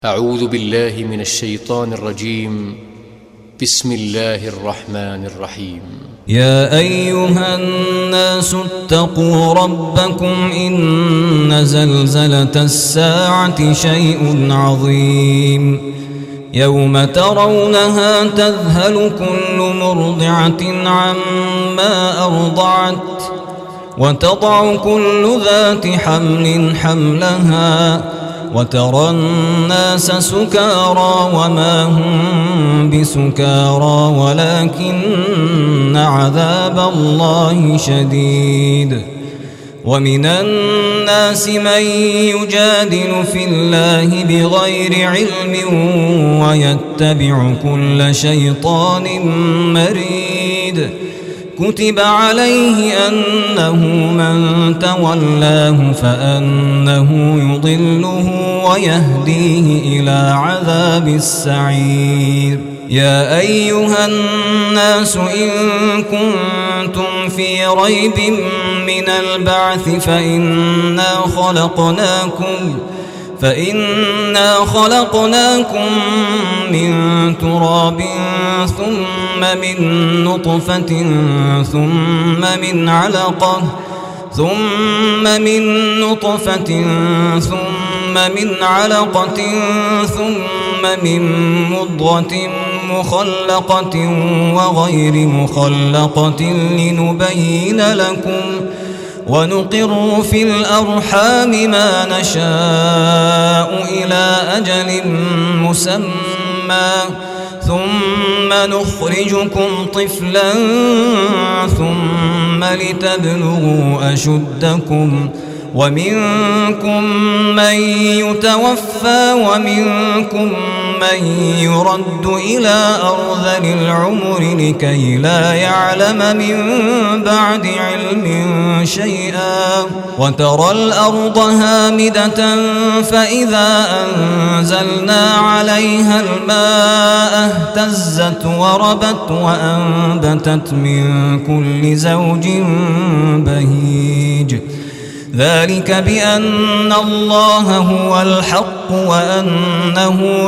أعوذ بالله من الشيطان الرجيم. بسم الله الرحمن الرحيم. يا أيها الناس اتقوا ربكم إن زلزلة الساعة شيء عظيم يوم ترونها تذهل كل مرضعة عما أرضعت وتضع كل ذات حمل حملها وترى الناس سكارى وما هم بسكارى ولكن عذاب الله شديد. ومن الناس من يجادل في الله بغير علم ويتبع كل شيطان مريد. كتب عليه أنه من تولاه فأنه يضله ويهديه إلى عذاب السعير. يا أيها الناس إن كنتم في ريب من البعث فإنا خلقناكم من تراب ثم من نطفة ثم من علقة ثم من مضغة مخلقة وغير مخلقة لنبين لكم ونقر في الأرحام ما نشاء إلى أجل مسمى ثم نخرجكم طفلا ثم لتبلغوا أشدكم ومنكم من يتوفى ومنكم من يرد إلى أرذل العمر لكي لا يعلم من بعد علم شيئا. وترى الأرض هامدة فإذا أنزلنا عليها الماء اهتزت وربت وأنبتت من كل زوج بهيج. ذلك بأن الله هو الحق وأنه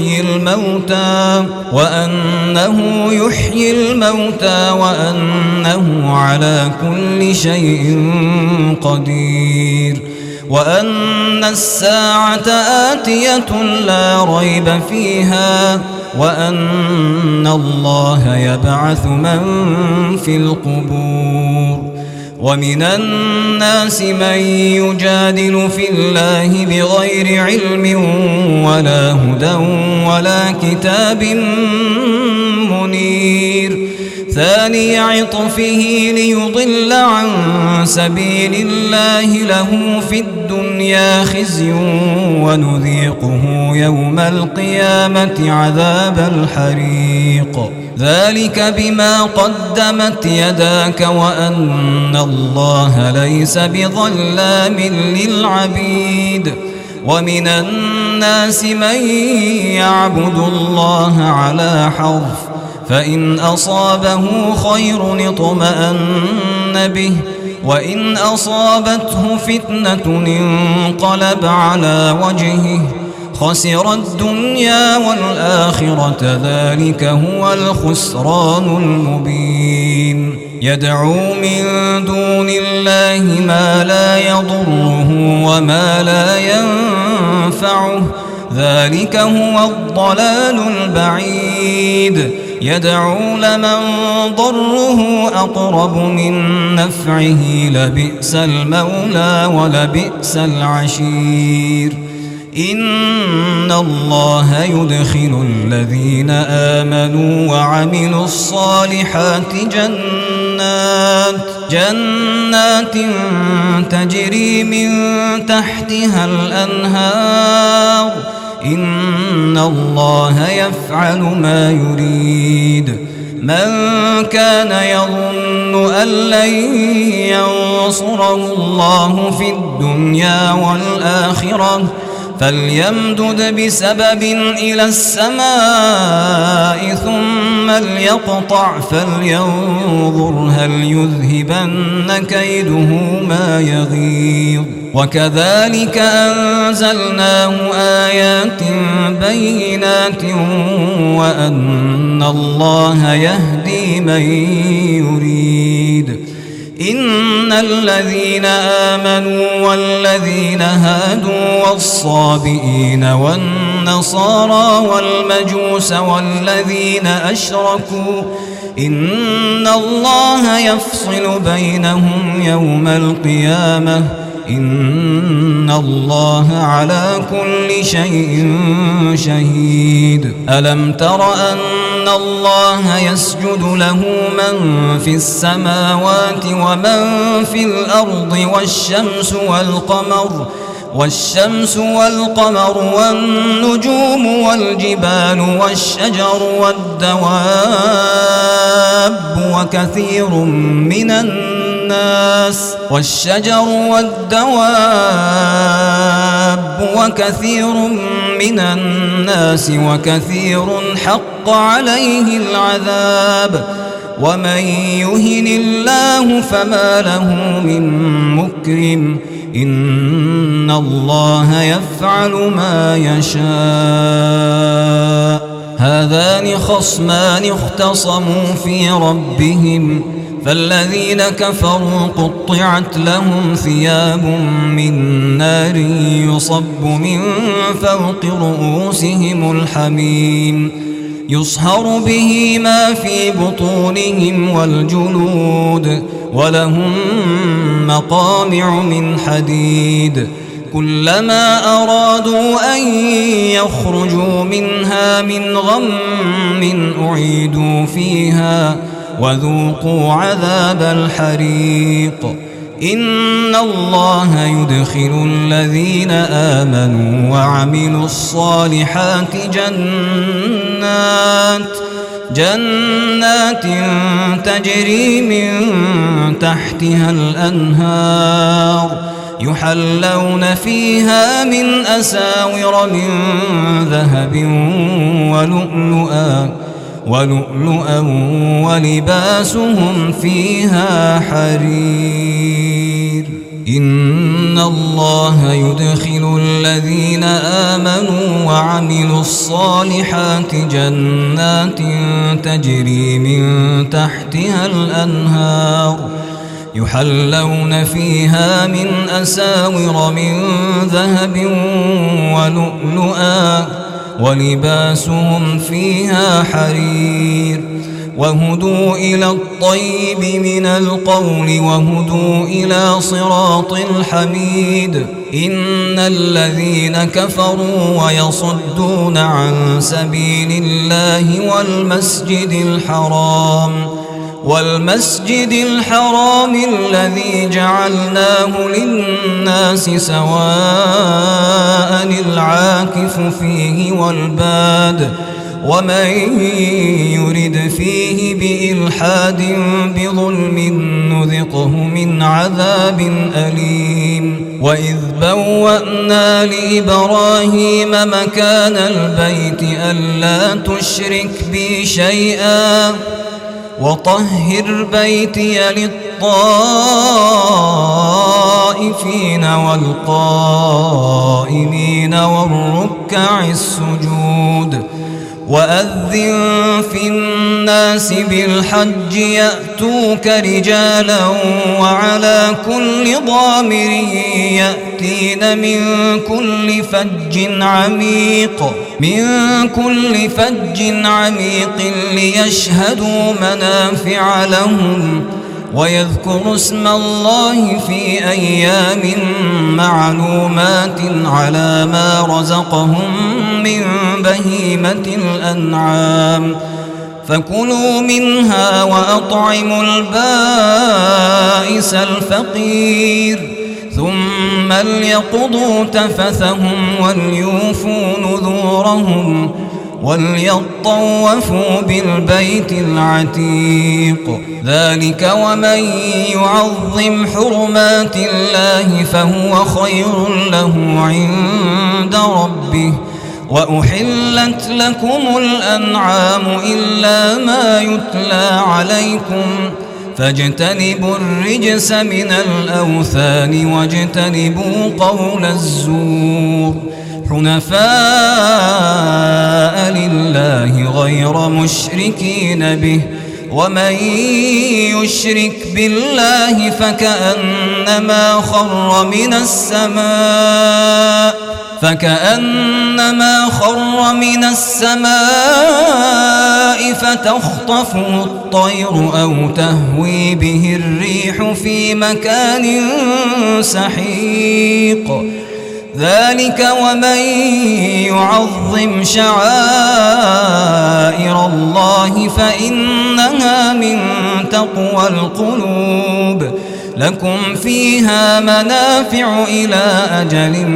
يحيي الموتى وأنه على كل شيء قدير وأن الساعة آتية لا ريب فيها وأن الله يبعث من في القبور. ومن الناس من يجادل في الله بغير علم ولا هدى ولا كتاب منير. ثاني عطفه ليضل عن سبيل الله له في الدنيا خزي ونذيقه يوم القيامة عذاب الحريق. ذلك بما قدمت يداك وأن الله ليس بظلام للعبيد. ومن الناس من يعبد الله على حرف فإن أصابه خير اطمأن به وإن أصابته فتنة انقلب على وجهه خسر الدنيا والآخرة ذلك هو الخسران المبين. يدعو من دون الله ما لا يضره وما لا ينفعه ذلك هو الضلال البعيد. يدعو لمن ضره أقرب من نفعه لبئس المولى ولبئس العشير. إن الله يدخل الذين آمنوا وعملوا الصالحات جنات تجري من تحتها الأنهار. إن الله يفعل ما يريد. من كان يظن أن لن ينصره الله في الدنيا والآخرة فليمدد بسبب إلى السماء ثم ليقطع فلينظر هل يذهبن كيده ما يغيظ. وكذلك أنزلناه آيات بينات وأن الله يهدي من يريد. إن الذين آمنوا والذين هادوا والصابئين والنصارى والمجوس والذين أشركوا إن الله يفصل بينهم يوم القيامة إن الله على كل شيء شهيد. ألم تر أن الله يسجد له من في السماوات ومن في الأرض والشمس والقمر والنجوم والجبال والشجر والدواب وكثير من الناس وكثير حق عليه العذاب ومن يهن الله فما له من مكرم إن الله يفعل ما يشاء. هذان خصمان اختصموا في ربهم فالذين كفروا قطعت لهم ثياب من نار يصب من فوق رؤوسهم الحميم يصهر به ما في بطونهم والجلود ولهم مقامع من حديد كلما أرادوا أن يخرجوا منها من غم أعيدوا فيها وذوقوا عذاب الحريق. إن الله يدخل الذين آمنوا وعملوا الصالحات جنات تجري من تحتها الأنهار يحلون فيها من أساور من ذهب ولؤلؤا ولباسهم فيها حرير. إن الله يدخل الذين آمنوا وعملوا الصالحات جنات تجري من تحتها الأنهار يحلون فيها من أساور من ذهب ولؤلؤا ولباسهم فيها حرير وهدوا إلى الطيب من القول وهدوا إلى صراط الحميد. إن الذين كفروا ويصدون عن سبيل الله والمسجد الحرام الذي جعلناه للناس سواء العاكف فيه والباد ومن يرد فيه بإلحاد بظلم نذقه من عذاب أليم. وإذ بوأنا لإبراهيم مكان البيت ألا تشرك بي شيئا وطهر بيتي للطائفين والقائمين والركع السجود. وأذن في الناس بالحج يأتوك رجالا وعلى كل ضامر يأتين من كل فج عميق ليشهدوا منافع لهم ويذكروا اسم الله في أيام معلومات على ما رزقهم من بهيمة الأنعام فكلوا منها وأطعموا البائس الفقير ثم ليقضوا تفثهم وليوفوا نذورهم وليطوفوا بالبيت العتيق. ذلك ومن يعظم حرمات الله فهو خير له عند ربه. وأحلت لكم الأنعام إلا ما يتلى عليكم فاجتنبوا الرجس من الأوثان واجتنبوا قول الزور حنفاء لله غير مشركين به ومن يشرك بالله فكأنما خر من السماء فتخطفه الطير أو تهوي به الريح في مكان سحيق ذلك ومن يعظم شعائر الله فإنها من تقوى القلوب لكم فيها منافع إلى أجل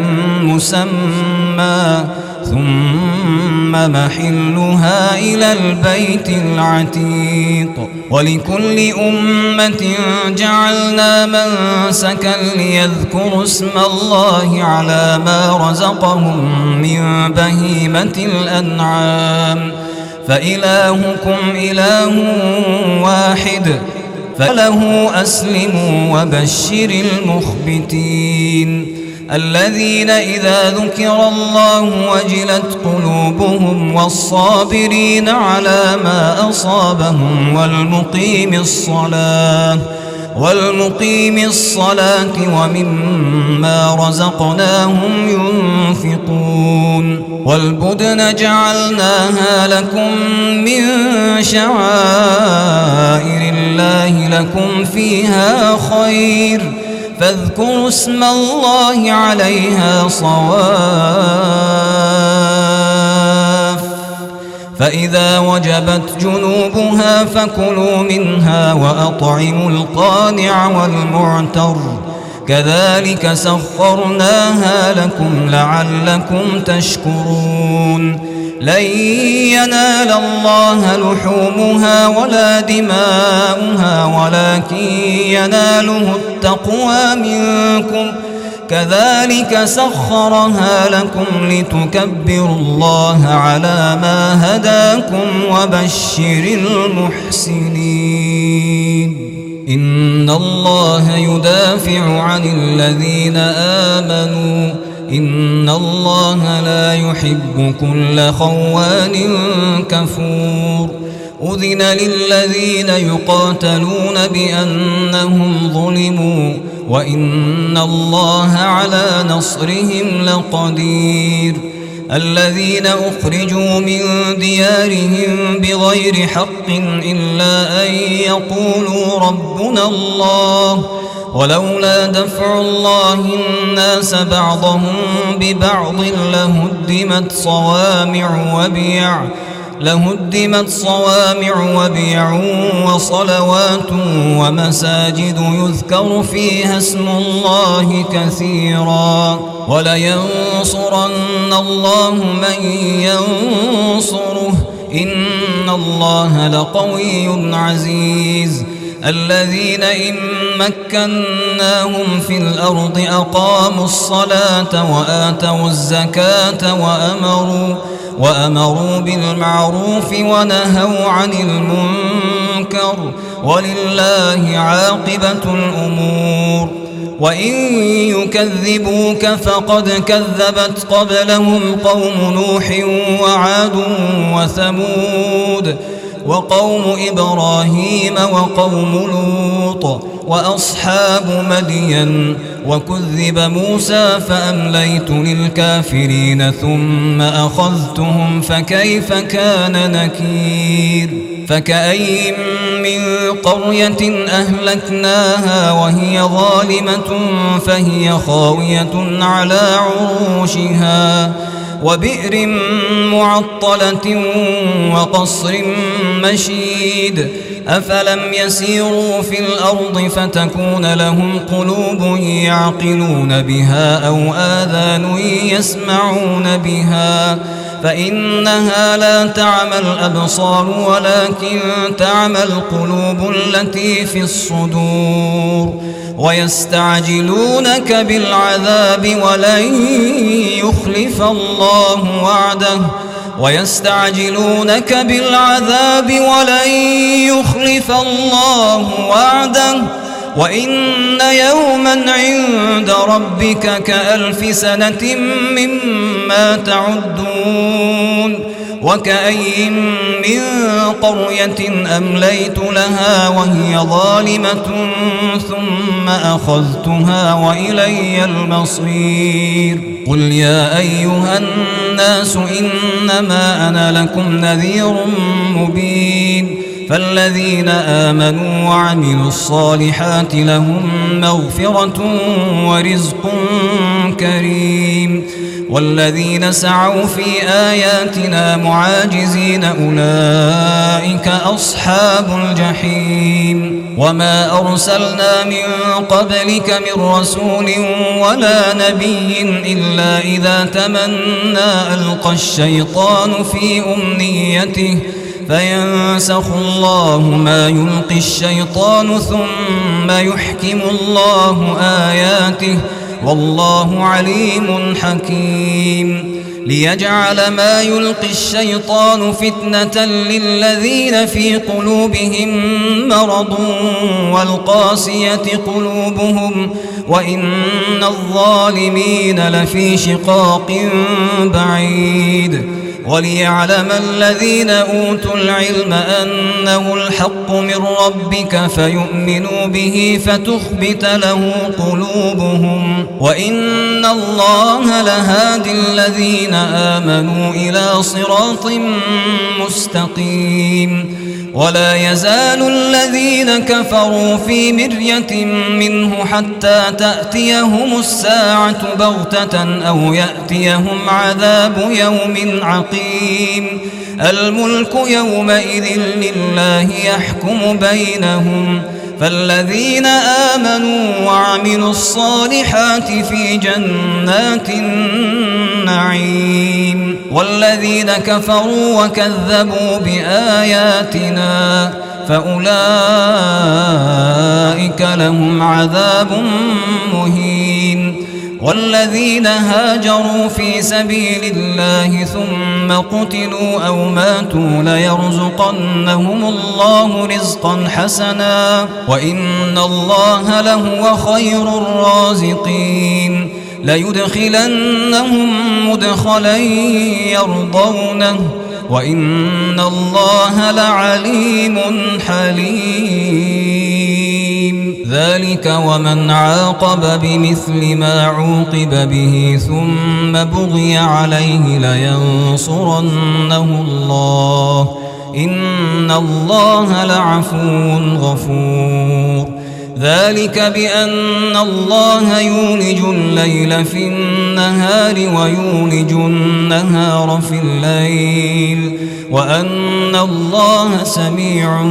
مسمى ثم محلها إلى البيت العتيق ولكل أمة جعلنا منسكا ليذكروا اسم الله على ما رزقهم من بهيمة الأنعام فإلهكم إله واحد فله أسلموا وبشر المخبتين الذين إذا ذكر الله وجلت قلوبهم والصابرين على ما أصابهم والمقيم الصلاة ومما رزقناهم ينفقون والبدن جعلناها لكم من شعائر الله لكم فيها خير فاذكروا اسم الله عليها صواف فإذا وجبت جنوبها فكلوا منها وأطعموا القانع والمعتر كذلك سخرناها لكم لعلكم تشكرون لن ينال الله لحومها ولا دماؤها ولكن يناله التقوى منكم كذلك سخرها لكم لتكبروا الله على ما هداكم وبشر المحسنين إن الله يدافع عن الذين آمنوا إن الله لا يحب كل خوان كفور أذن للذين يقاتلون بأنهم ظلموا وإن الله على نصرهم لقدير الذين أخرجوا من ديارهم بغير حق إلا أن يقولوا ربنا الله ولولا دفع الله الناس بعضهم ببعض لهدمت صوامع وبيع وصلوات ومساجد يذكر فيها اسم الله كثيرا ولينصرن الله من ينصره إن الله لقوي عزيز الذين إن مكناهم في الأرض أقاموا الصلاة وآتوا الزكاة وأمروا بالمعروف ونهوا عن المنكر ولله عاقبة الأمور وإن يكذبوك فقد كذبت قبلهم قوم نوح وعاد وثمود وقوم إبراهيم وقوم لوط وأصحاب مدين وكذب موسى فأمليت للكافرين ثم أخذتهم فكيف كان نكير فكأين من قرية أهلكناها وهي ظالمة فهي خاوية على عروشها وبئر معطلة وقصر مشيد أفلم يسيروا في الأرض فتكون لهم قلوب يعقلون بها أو آذان يسمعون بها فإنها لا تعمى الأبصار ولكن تعمى القلوب التي في الصدور ويستعجلونك بالعذاب ولن يخلف الله وعده ويستعجلونك بالعذاب ولن يخلف الله وعده وإن يوما عند ربك كألف سنة مما تعدون وكأي من قرية أمليت لها وهي ظالمة ثم أخذتها وإلي المصير قل يا أيها الناس إنما أنا لكم نذير مبين فالذين آمنوا وعملوا الصالحات لهم مغفرة ورزق كريم والذين سعوا في آياتنا معاجزين أولئك أصحاب الجحيم وما أرسلنا من قبلك من رسول ولا نبي إلا إذا تمنى ألقى الشيطان في أمنيته فينسخ الله ما يلقي الشيطان ثم يحكم الله آياته والله عليم حكيم ليجعل ما يلقي الشيطان فتنة للذين في قلوبهم مرض والقاسية قلوبهم وإن الظالمين لفي شقاق بعيد وليعلم الذين أوتوا العلم أنه الحق من ربك فيؤمنوا به فتخبت له قلوبهم وإن الله لهادي الذين آمنوا إلى صراط مستقيم ولا يزال الذين كفروا في مرية منه حتى تأتيهم الساعة بغتة أو يأتيهم عذاب يوم عقيم الملك يومئذ لله يحكم بينهم فالذين آمنوا وعملوا الصالحات في جنات النعيم والذين كفروا وكذبوا بآياتنا فأولئك لهم عذاب مهين والذين هاجروا في سبيل الله ثم قتلوا أو ماتوا ليرزقنهم الله رزقا حسنا وإن الله لهو خير الرازقين ليدخلنهم مدخلا يرضونه وإن الله لعليم حليم ذلك ومن عاقب بمثل ما عوقب به ثم بغي عليه لينصرنه الله إن الله لعفو غفور ذلك بأن الله يولج الليل في النهار ويولج النهار في الليل وأن الله سميع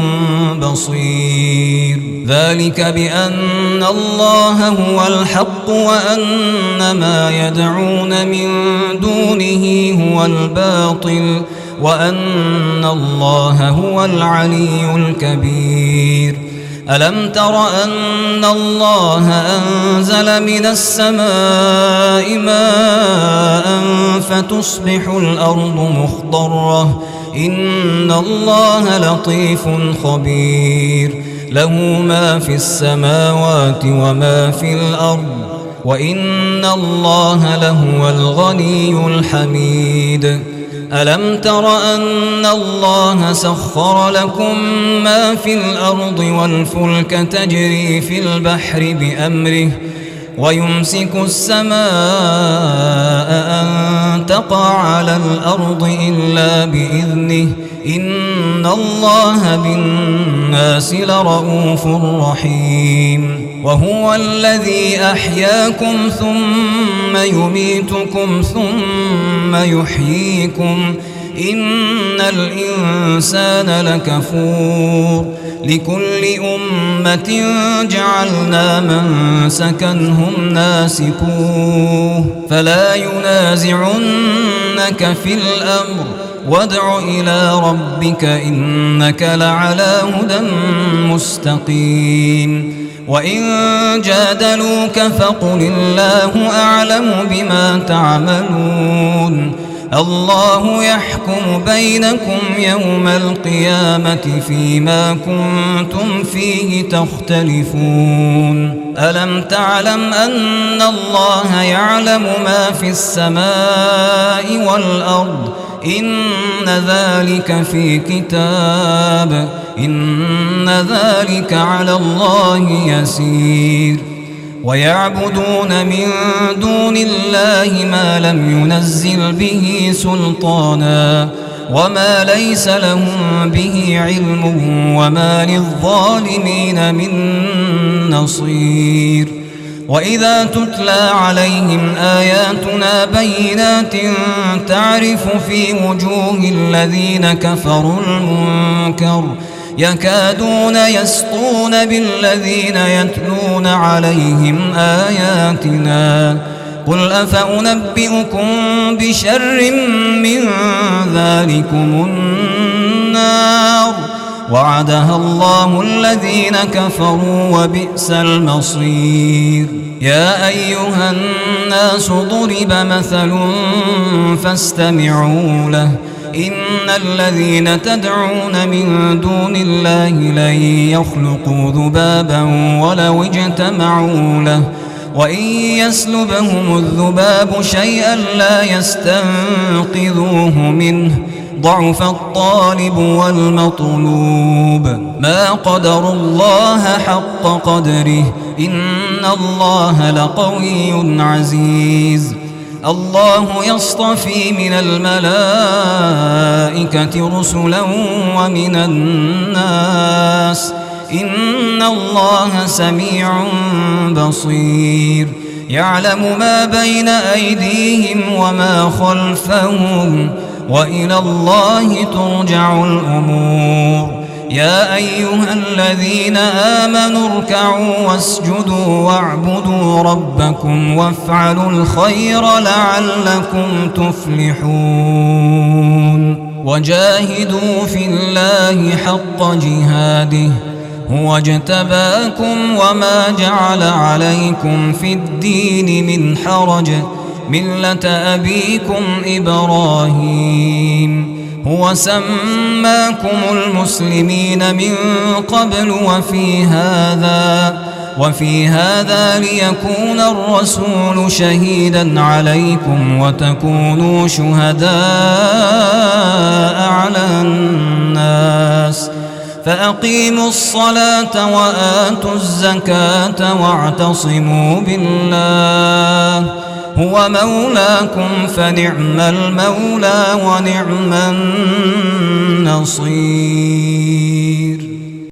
بصير ذلك بأن الله هو الحق وأن ما يدعون من دونه هو الباطل وأن الله هو العلي الكبير ألم تر أن الله أنزل من السماء ماء فتصبح الأرض مخضرة إن الله لطيف خبير له ما في السماوات وما في الأرض وإن الله لهو الغني الحميد ألم تر أن الله سخر لكم ما في الأرض والفلك تجري في البحر بأمره ويمسك السماء أن تقع على الأرض إلا بإذنه إن الله بالناس لرؤوف رحيم وهو الذي أحياكم ثم يميتكم ثم يحييكم إن الإنسان لكفور لكل أمة جعلنا منسكا هم ناسكوه فلا ينازعنك في الأمر وادع إلى ربك إنك لعلى هدى مستقيم وإن جادلوك فقل الله أعلم بما تعملون الله يحكم بينكم يوم القيامة فيما كنتم فيه تختلفون ألم تعلم أن الله يعلم ما في السماء والأرض إن ذلك في كتاب إن ذلك على الله يسير ويعبدون من دون الله ما لم ينزل به سلطانا وما ليس لهم به علم وما للظالمين من نصير وإذا تتلى عليهم آياتنا بينات تعرف في وجوه الذين كفروا المنكر يكادون يسطون بالذين يتلون عليهم آياتنا قل أفأنبئكم بشر من ذلكم النار وعدها الله الذين كفروا وبئس المصير يا أيها الناس ضرب مثل فاستمعوا له إن الذين تدعون من دون الله لن يخلقوا ذبابا ولو اجتمعوا له وإن يسلبهم الذباب شيئا لا يستنقذوه منه ضعف الطالب والمطلوب ما قدروا الله حق قدره إن الله لقوي عزيز الله يصطفي من الملائكة رسلا ومن الناس إن الله سميع بصير يعلم ما بين أيديهم وما خلفهم وإلى الله ترجع الأمور يا أيها الذين آمنوا اركعوا واسجدوا واعبدوا ربكم وافعلوا الخير لعلكم تفلحون وجاهدوا في الله حق جهاده هو اجتباكم وما جعل عليكم في الدين من حرج ملة أبيكم إبراهيم هو سماكم المسلمين من قبل وفي هذا ليكون الرسول شهيدا عليكم وتكونوا شهداء على الناس فأقيموا الصلاة وآتوا الزكاة واعتصموا بالله هو مولاكم فنعم المولى ونعم النصير